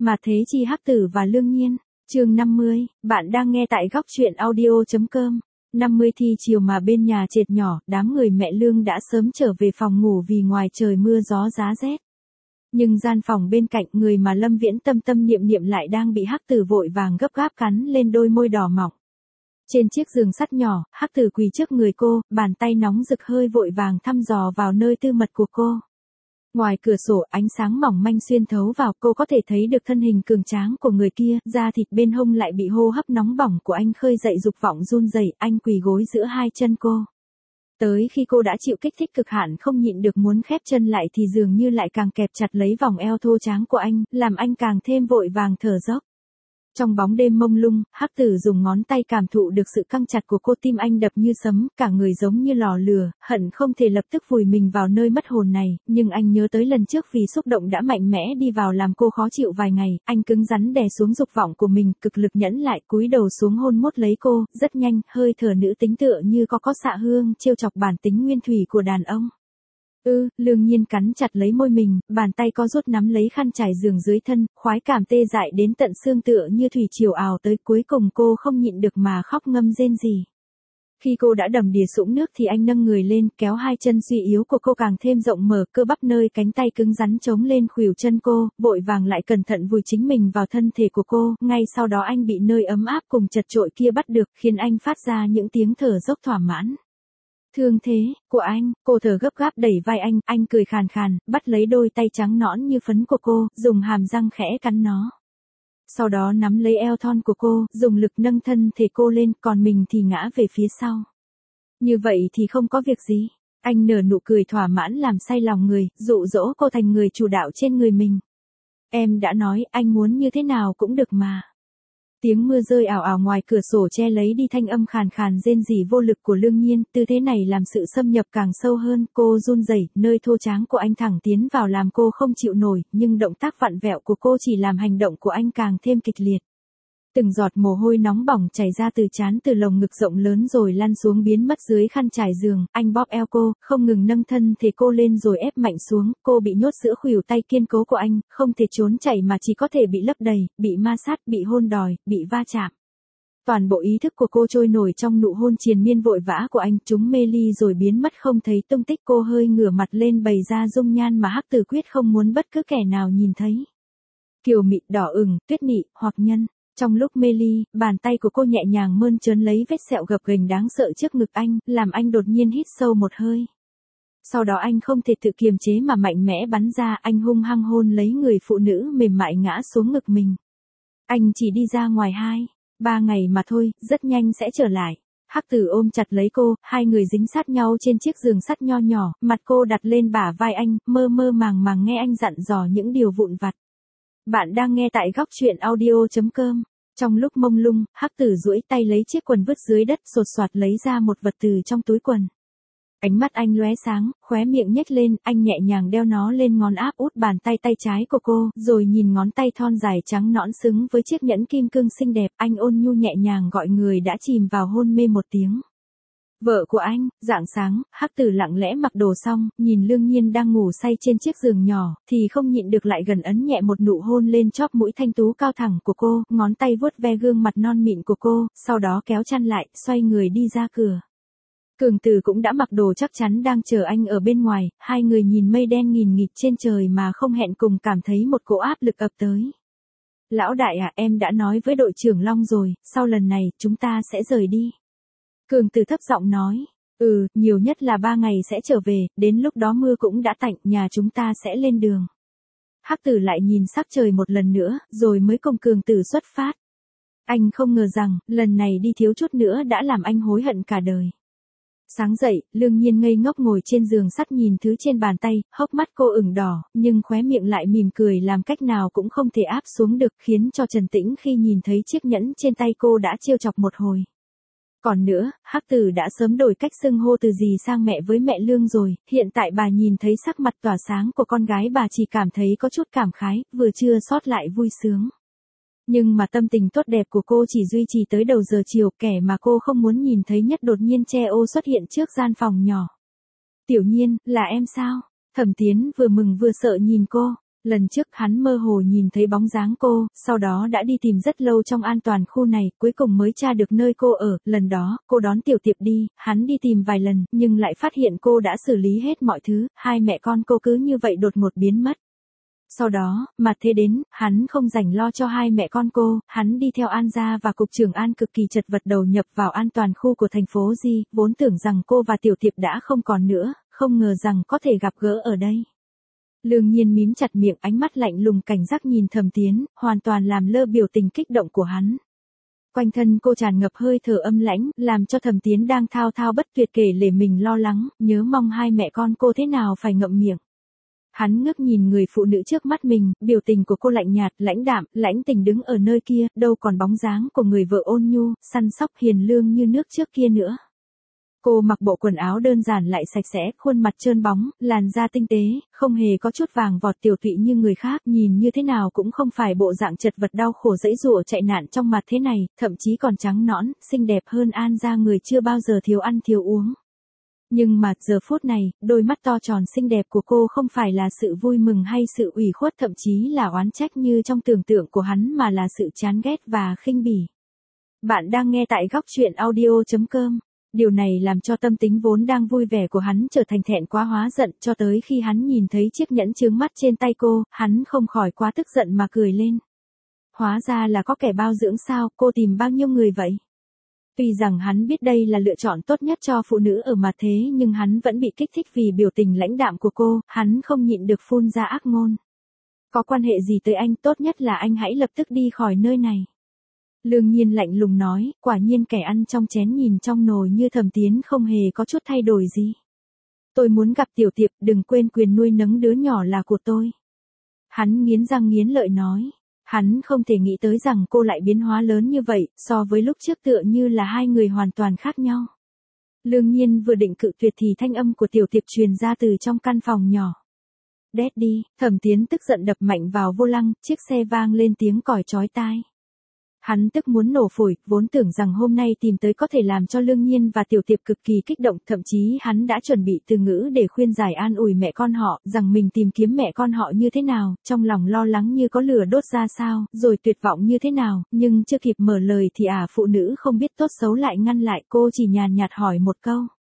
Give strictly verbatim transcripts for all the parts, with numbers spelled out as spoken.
Mà thế chi Hắc Tử và Lương Nhiên. Chương năm mươi, bạn đang nghe tại góc truyện audio chấm com. năm mươi thi chiều mà bên nhà trệt nhỏ, đám người mẹ Lương đã sớm trở về phòng ngủ vì ngoài trời mưa gió giá rét. Nhưng gian phòng bên cạnh người mà Lâm Viễn tâm tâm niệm niệm lại đang bị Hắc Tử vội vàng gấp gáp cắn lên đôi môi đỏ mọng. Trên chiếc giường sắt nhỏ, Hắc Tử quỳ trước người cô, bàn tay nóng rực hơi vội vàng thăm dò vào nơi tư mật của cô. Ngoài cửa sổ ánh sáng mỏng manh xuyên thấu vào, cô có thể thấy được thân hình cường tráng của người kia, da thịt bên hông lại bị hô hấp nóng bỏng của anh khơi dậy dục vọng run rẩy, anh quỳ gối giữa hai chân cô. Tới khi cô đã chịu kích thích cực hạn không nhịn được muốn khép chân lại thì dường như lại càng kẹp chặt lấy vòng eo thô tráng của anh, làm anh càng thêm vội vàng thở dốc. Trong bóng đêm mông lung, Hắc Tử dùng ngón tay cảm thụ được sự căng chặt của cô, tim anh đập như sấm, cả người giống như lò lửa, hận không thể lập tức vùi mình vào nơi mất hồn này, nhưng anh nhớ tới lần trước vì xúc động đã mạnh mẽ đi vào làm cô khó chịu vài ngày, anh cứng rắn đè xuống dục vọng của mình, cực lực nhẫn lại, cúi đầu xuống hôn mốt lấy cô, rất nhanh, hơi thở nữ tính tựa như có có xạ hương, trêu chọc bản tính nguyên thủy của đàn ông. Ư, ừ, Lương Nhiên cắn chặt lấy môi mình, bàn tay co rút nắm lấy khăn trải giường dưới thân, khoái cảm tê dại đến tận xương tựa như thủy triều ào tới, cuối cùng cô không nhịn được mà khóc ngâm rên rỉ. Khi cô đã đầm đìa sũng nước thì anh nâng người lên, kéo hai chân suy yếu của cô càng thêm rộng mở, cơ bắp nơi cánh tay cứng rắn chống lên khuỷu chân cô, vội vàng lại cẩn thận vùi chính mình vào thân thể của cô, ngay sau đó anh bị nơi ấm áp cùng chật chội kia bắt được, khiến anh phát ra những tiếng thở dốc thỏa mãn. Thương thế, của anh, cô thở gấp gáp đẩy vai anh, anh cười khàn khàn, bắt lấy đôi tay trắng nõn như phấn của cô, dùng hàm răng khẽ cắn nó. Sau đó nắm lấy eo thon của cô, dùng lực nâng thân thể cô lên, còn mình thì ngã về phía sau. Như vậy thì không có việc gì. Anh nở nụ cười thỏa mãn làm say lòng người, dụ dỗ cô thành người chủ đạo trên người mình. Em đã nói, anh muốn như thế nào cũng được mà. Tiếng mưa rơi ảo ảo ngoài cửa sổ che lấy đi thanh âm khàn khàn rên rỉ vô lực của Lương Nhiên, tư thế này làm sự xâm nhập càng sâu hơn, cô run rẩy, nơi thô tráng của anh thẳng tiến vào làm cô không chịu nổi, nhưng động tác vặn vẹo của cô chỉ làm hành động của anh càng thêm kịch liệt. Từng giọt mồ hôi nóng bỏng chảy ra từ trán từ lồng ngực rộng lớn rồi lăn xuống biến mất dưới khăn trải giường, anh bóp eo cô, không ngừng nâng thân thể cô lên rồi ép mạnh xuống, cô bị nhốt giữa khuỷu tay kiên cố của anh, không thể trốn chạy mà chỉ có thể bị lấp đầy, bị ma sát, bị hôn đòi, bị va chạm. Toàn bộ ý thức của cô trôi nổi trong nụ hôn triền miên vội vã của anh, chúng mê ly rồi biến mất không thấy tung tích, cô hơi ngửa mặt lên bày ra dung nhan mà Hắc Tử quyết không muốn bất cứ kẻ nào nhìn thấy. Kiều mị, đỏ ửng, tuyết nị, hoặc nhân. Trong lúc mê ly, bàn tay của cô nhẹ nhàng mơn trớn lấy vết sẹo gập ghềnh đáng sợ trước ngực anh, làm anh đột nhiên hít sâu một hơi. Sau đó anh không thể tự kiềm chế mà mạnh mẽ bắn ra, anh hung hăng hôn lấy người phụ nữ mềm mại ngã xuống ngực mình. Anh chỉ đi ra ngoài hai, ba ngày mà thôi, rất nhanh sẽ trở lại. Hắc Tử ôm chặt lấy cô, hai người dính sát nhau trên chiếc giường sắt nho nhỏ, mặt cô đặt lên bả vai anh, mơ mơ màng màng nghe anh dặn dò những điều vụn vặt. Bạn đang nghe tại góc truyện audio chấm com. Trong lúc mông lung, Hắc Tử duỗi tay lấy chiếc quần vứt dưới đất, sột soạt lấy ra một vật từ trong túi quần. Ánh mắt anh lóe sáng, khóe miệng nhếch lên, anh nhẹ nhàng đeo nó lên ngón áp út bàn tay tay trái của cô, rồi nhìn ngón tay thon dài trắng nõn xứng với chiếc nhẫn kim cương xinh đẹp, anh ôn nhu nhẹ nhàng gọi người đã chìm vào hôn mê một tiếng. Vợ của anh, rạng sáng, Hắc Tử lặng lẽ mặc đồ xong, nhìn Lương Nhiên đang ngủ say trên chiếc giường nhỏ, thì không nhịn được lại gần ấn nhẹ một nụ hôn lên chóp mũi thanh tú cao thẳng của cô, ngón tay vuốt ve gương mặt non mịn của cô, sau đó kéo chăn lại, xoay người đi ra cửa. Cường Tử cũng đã mặc đồ chắc chắn đang chờ anh ở bên ngoài, hai người nhìn mây đen nghìn nghịt trên trời mà không hẹn cùng cảm thấy một cỗ áp lực ập tới. Lão đại à, em đã nói với đội trưởng Long rồi, sau lần này, chúng ta sẽ rời đi. Cường Tử thấp giọng nói, ừ, nhiều nhất là ba ngày sẽ trở về, đến lúc đó mưa cũng đã tạnh, nhà chúng ta sẽ lên đường. Hắc Tử lại nhìn sắc trời một lần nữa, rồi mới cùng Cường Tử xuất phát. Anh không ngờ rằng, lần này đi thiếu chút nữa đã làm anh hối hận cả đời. Sáng dậy, Lương Nhiên ngây ngốc ngồi trên giường sắt nhìn thứ trên bàn tay, hốc mắt cô ửng đỏ, nhưng khóe miệng lại mỉm cười làm cách nào cũng không thể áp xuống được, khiến cho Trần Tĩnh khi nhìn thấy chiếc nhẫn trên tay cô đã trêu chọc một hồi. Còn nữa, Hắc Tử đã sớm đổi cách xưng hô từ dì sang mẹ với mẹ Lương rồi, hiện tại bà nhìn thấy sắc mặt tỏa sáng của con gái bà chỉ cảm thấy có chút cảm khái, vừa chưa sót lại vui sướng. Nhưng mà tâm tình tốt đẹp của cô chỉ duy trì tới đầu giờ chiều, kẻ mà cô không muốn nhìn thấy nhất đột nhiên che ô xuất hiện trước gian phòng nhỏ. Tiểu Nhiên, là em sao? Thẩm Tiến vừa mừng vừa sợ nhìn cô. Lần trước hắn mơ hồ nhìn thấy bóng dáng cô, sau đó đã đi tìm rất lâu trong an toàn khu này, cuối cùng mới tra được nơi cô ở. Lần đó, cô đón Tiểu Tiệp đi, hắn đi tìm vài lần, nhưng lại phát hiện cô đã xử lý hết mọi thứ, hai mẹ con cô cứ như vậy đột ngột biến mất. Sau đó, mà thế đến, hắn không rảnh lo cho hai mẹ con cô, hắn đi theo An gia và cục trưởng An cực kỳ chật vật đầu nhập vào an toàn khu của thành phố Di, vốn tưởng rằng cô và Tiểu Tiệp đã không còn nữa, không ngờ rằng có thể gặp gỡ ở đây. Lương Nhiên mím chặt miệng, ánh mắt lạnh lùng cảnh giác nhìn Thẩm Tiến, hoàn toàn làm lơ biểu tình kích động của hắn. Quanh thân cô tràn ngập hơi thở âm lãnh, làm cho Thẩm Tiến đang thao thao bất tuyệt kể lể mình lo lắng, nhớ mong hai mẹ con cô thế nào phải ngậm miệng. Hắn ngước nhìn người phụ nữ trước mắt mình, biểu tình của cô lạnh nhạt, lãnh đạm, lãnh tình đứng ở nơi kia, đâu còn bóng dáng của người vợ ôn nhu, săn sóc hiền lương như nước trước kia nữa. Cô mặc bộ quần áo đơn giản lại sạch sẽ, khuôn mặt trơn bóng, làn da tinh tế, không hề có chút vàng vọt tiểu tụy như người khác, nhìn như thế nào cũng không phải bộ dạng chật vật đau khổ dẫy dụa chạy nạn trong mặt thế này, thậm chí còn trắng nõn, xinh đẹp hơn An gia người chưa bao giờ thiếu ăn thiếu uống. Nhưng mà giờ phút này, đôi mắt to tròn xinh đẹp của cô không phải là sự vui mừng hay sự ủy khuất, thậm chí là oán trách như trong tưởng tượng của hắn, mà là sự chán ghét và khinh bỉ. Bạn đang nghe tại góc truyện audio chấm com. Điều này làm cho tâm tính vốn đang vui vẻ của hắn trở thành thẹn quá hóa giận, cho tới khi hắn nhìn thấy chiếc nhẫn chướng mắt trên tay cô, hắn không khỏi quá tức giận mà cười lên. Hóa ra là có kẻ bao dưỡng sao, cô tìm bao nhiêu người vậy? Tuy rằng hắn biết đây là lựa chọn tốt nhất cho phụ nữ ở mặt thế, nhưng hắn vẫn bị kích thích vì biểu tình lãnh đạm của cô, hắn không nhịn được phun ra ác ngôn. Có quan hệ gì tới anh, tốt nhất là anh hãy lập tức đi khỏi nơi này. Lương Nhiên lạnh lùng nói, quả nhiên kẻ ăn trong chén nhìn trong nồi như Thẩm Tiến không hề có chút thay đổi gì. Tôi muốn gặp Tiểu Tiệp, đừng quên quyền nuôi nấng đứa nhỏ là của tôi. Hắn nghiến răng nghiến lợi nói. Hắn không thể nghĩ tới rằng cô lại biến hóa lớn như vậy, so với lúc trước tựa như là hai người hoàn toàn khác nhau. Lương Nhiên vừa định cự tuyệt thì thanh âm của Tiểu Tiệp truyền ra từ trong căn phòng nhỏ. Đét đi, Thẩm Tiến tức giận đập mạnh vào vô lăng, chiếc xe vang lên tiếng còi chói tai. Hắn tức muốn nổ phổi, vốn tưởng rằng hôm nay tìm tới có thể làm cho Lương Nhiên và Tiểu Tiệp cực kỳ kích động, thậm chí hắn đã chuẩn bị từ ngữ để khuyên giải an ủi mẹ con họ, rằng mình tìm kiếm mẹ con họ như thế nào, trong lòng lo lắng như có lửa đốt ra sao, rồi tuyệt vọng như thế nào, nhưng chưa kịp mở lời thì ả phụ nữ không biết tốt xấu lại ngăn lại, cô chỉ nhàn nhạt hỏi một câu.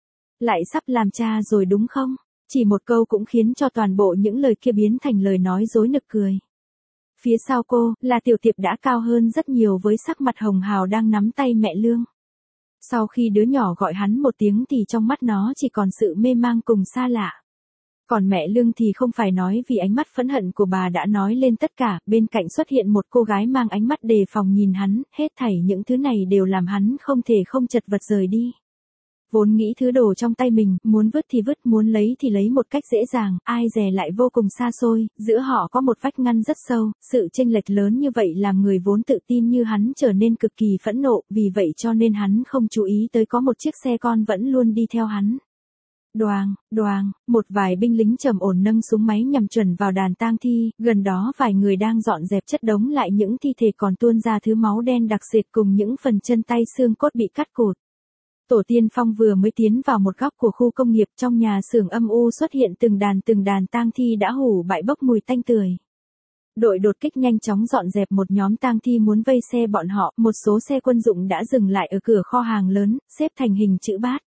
Lại sắp làm cha rồi đúng không? Chỉ một câu cũng khiến cho toàn bộ những lời kia biến thành lời nói dối nực cười. Phía sau cô, là Tiểu Tiệp đã cao hơn rất nhiều với sắc mặt hồng hào đang nắm tay mẹ Lương. Sau khi đứa nhỏ gọi hắn một tiếng thì trong mắt nó chỉ còn sự mê mang cùng xa lạ. Còn mẹ Lương thì không phải nói, vì ánh mắt phẫn hận của bà đã nói lên tất cả, bên cạnh xuất hiện một cô gái mang ánh mắt đề phòng nhìn hắn, hết thảy những thứ này đều làm hắn không thể không chật vật rời đi. Vốn nghĩ thứ đồ trong tay mình, muốn vứt thì vứt, muốn lấy thì lấy một cách dễ dàng, ai dè lại vô cùng xa xôi, giữa họ có một vách ngăn rất sâu, sự chênh lệch lớn như vậy làm người vốn tự tin như hắn trở nên cực kỳ phẫn nộ, vì vậy cho nên hắn không chú ý tới có một chiếc xe con vẫn luôn đi theo hắn. Đoàng, đoàng, một vài binh lính trầm ổn nâng súng máy nhằm chuẩn vào đàn tang thi, gần đó vài người đang dọn dẹp chất đống lại những thi thể còn tuôn ra thứ máu đen đặc sệt cùng những phần chân tay xương cốt bị cắt cụt. Tổ tiên phong vừa mới tiến vào một góc của khu công nghiệp, trong nhà xưởng âm u xuất hiện từng đàn từng đàn tang thi đã hủ bại bốc mùi tanh tưởi. Đội đột kích nhanh chóng dọn dẹp một nhóm tang thi muốn vây xe bọn họ, một số xe quân dụng đã dừng lại ở cửa kho hàng lớn, xếp thành hình chữ bát.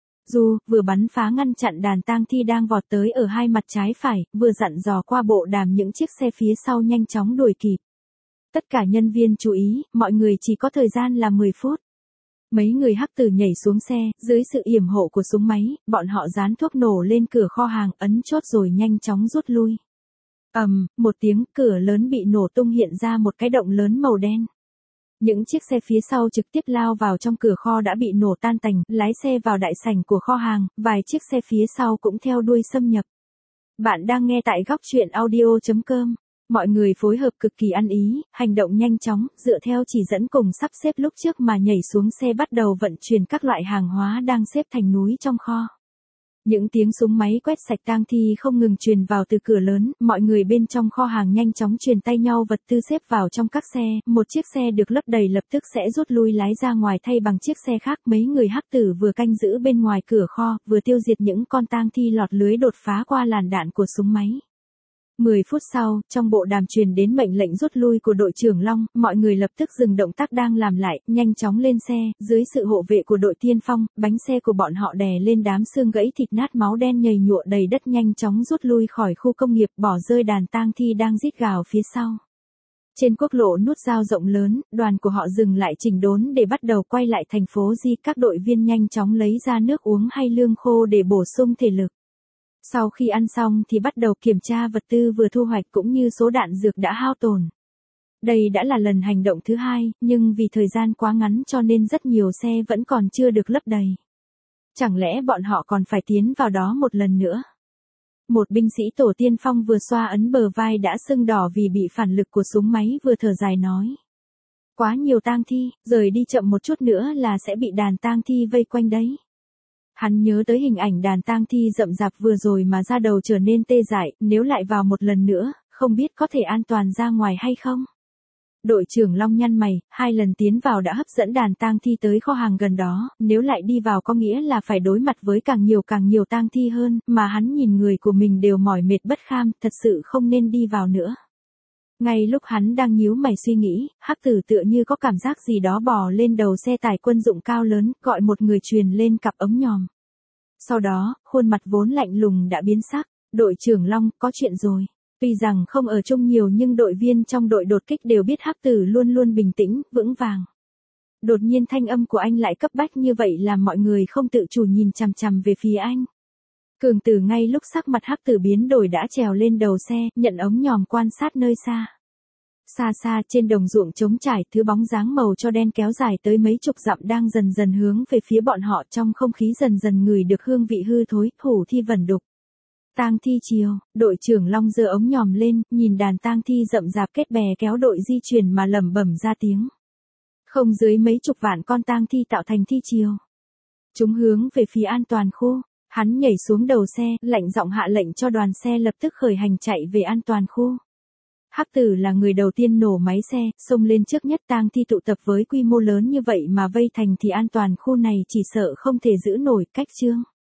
Dù vừa bắn phá ngăn chặn đàn tang thi đang vọt tới ở hai mặt trái phải, vừa dặn dò qua bộ đàm những chiếc xe phía sau nhanh chóng đuổi kịp. Tất cả nhân viên chú ý, mọi người chỉ có thời gian là mười phút. Mấy người hắc tử nhảy xuống xe, dưới sự yểm hộ của súng máy, bọn họ dán thuốc nổ lên cửa kho hàng, ấn chốt rồi nhanh chóng rút lui. Ầm, um, một tiếng, cửa lớn bị nổ tung, hiện ra một cái động lớn màu đen. Những chiếc xe phía sau trực tiếp lao vào trong cửa kho đã bị nổ tan tành, lái xe vào đại sảnh của kho hàng, vài chiếc xe phía sau cũng theo đuôi xâm nhập. Bạn đang nghe tại góc truyện audio chấm com. Mọi người phối hợp cực kỳ ăn ý, hành động nhanh chóng, dựa theo chỉ dẫn cùng sắp xếp lúc trước mà nhảy xuống xe bắt đầu vận chuyển các loại hàng hóa đang xếp thành núi trong kho. Những tiếng súng máy quét sạch tang thi không ngừng truyền vào từ cửa lớn, mọi người bên trong kho hàng nhanh chóng truyền tay nhau vật tư xếp vào trong các xe, một chiếc xe được lấp đầy lập tức sẽ rút lui lái ra ngoài thay bằng chiếc xe khác. Mấy người hắc tử vừa canh giữ bên ngoài cửa kho, vừa tiêu diệt những con tang thi lọt lưới đột phá qua làn đạn của súng máy. mười phút sau, trong bộ đàm truyền đến mệnh lệnh rút lui của đội trưởng Long, mọi người lập tức dừng động tác đang làm lại, nhanh chóng lên xe, dưới sự hộ vệ của đội tiên phong, bánh xe của bọn họ đè lên đám xương gãy thịt nát máu đen nhầy nhụa đầy đất nhanh chóng rút lui khỏi khu công nghiệp, bỏ rơi đàn tang thi đang rít gào phía sau. Trên quốc lộ nút giao rộng lớn, đoàn của họ dừng lại chỉnh đốn để bắt đầu quay lại thành phố Di, các đội viên nhanh chóng lấy ra nước uống hay lương khô để bổ sung thể lực. Sau khi ăn xong thì bắt đầu kiểm tra vật tư vừa thu hoạch cũng như số đạn dược đã hao tổn. Đây đã là lần hành động thứ hai, nhưng vì thời gian quá ngắn cho nên rất nhiều xe vẫn còn chưa được lấp đầy. Chẳng lẽ bọn họ còn phải tiến vào đó một lần nữa? Một binh sĩ tổ tiên phong vừa xoa ấn bờ vai đã sưng đỏ vì bị phản lực của súng máy vừa thở dài nói. Quá nhiều tang thi, rời đi chậm một chút nữa là sẽ bị đàn tang thi vây quanh đấy. Hắn nhớ tới hình ảnh đàn tang thi rậm rạp vừa rồi mà da đầu trở nên tê dại, nếu lại vào một lần nữa, không biết có thể an toàn ra ngoài hay không. Đội trưởng Long nhăn mày, hai lần tiến vào đã hấp dẫn đàn tang thi tới kho hàng gần đó, nếu lại đi vào có nghĩa là phải đối mặt với càng nhiều càng nhiều tang thi hơn, mà hắn nhìn người của mình đều mỏi mệt bất kham, thật sự không nên đi vào nữa. Ngay lúc hắn đang nhíu mày suy nghĩ, Hắc Tử tựa như có cảm giác gì đó bò lên đầu xe tải quân dụng cao lớn, gọi một người truyền lên cặp ống nhòm. Sau đó, khuôn mặt vốn lạnh lùng đã biến sắc, đội trưởng Long, có chuyện rồi. Tuy rằng không ở chung nhiều nhưng đội viên trong đội đột kích đều biết Hắc Tử luôn luôn bình tĩnh, vững vàng. Đột nhiên thanh âm của anh lại cấp bách như vậy làm mọi người không tự chủ nhìn chằm chằm về phía anh. Cường Tử ngay lúc sắc mặt Hắc Tử biến đổi đã trèo lên đầu xe, nhận ống nhòm quan sát nơi xa. Xa xa trên đồng ruộng trống trải, thứ bóng dáng màu cho đen kéo dài tới mấy chục dặm đang dần dần hướng về phía bọn họ, trong không khí dần dần ngửi được hương vị hư thối, hủ thi vẩn đục. Tang thi chiều, đội trưởng Long giơ ống nhòm lên, nhìn đàn tang thi rậm rạp kết bè kéo đội di chuyển mà lẩm bẩm ra tiếng. Không dưới mấy chục vạn con tang thi tạo thành thi chiều. Chúng hướng về phía an toàn khu. Hắn nhảy xuống đầu xe, lạnh giọng hạ lệnh cho đoàn xe lập tức khởi hành chạy về an toàn khu. Hắc Tử là người đầu tiên nổ máy xe, xông lên trước nhất. Tang thi tụ tập với quy mô lớn như vậy mà vây thành thì an toàn khu này chỉ sợ không thể giữ nổi, cách chương.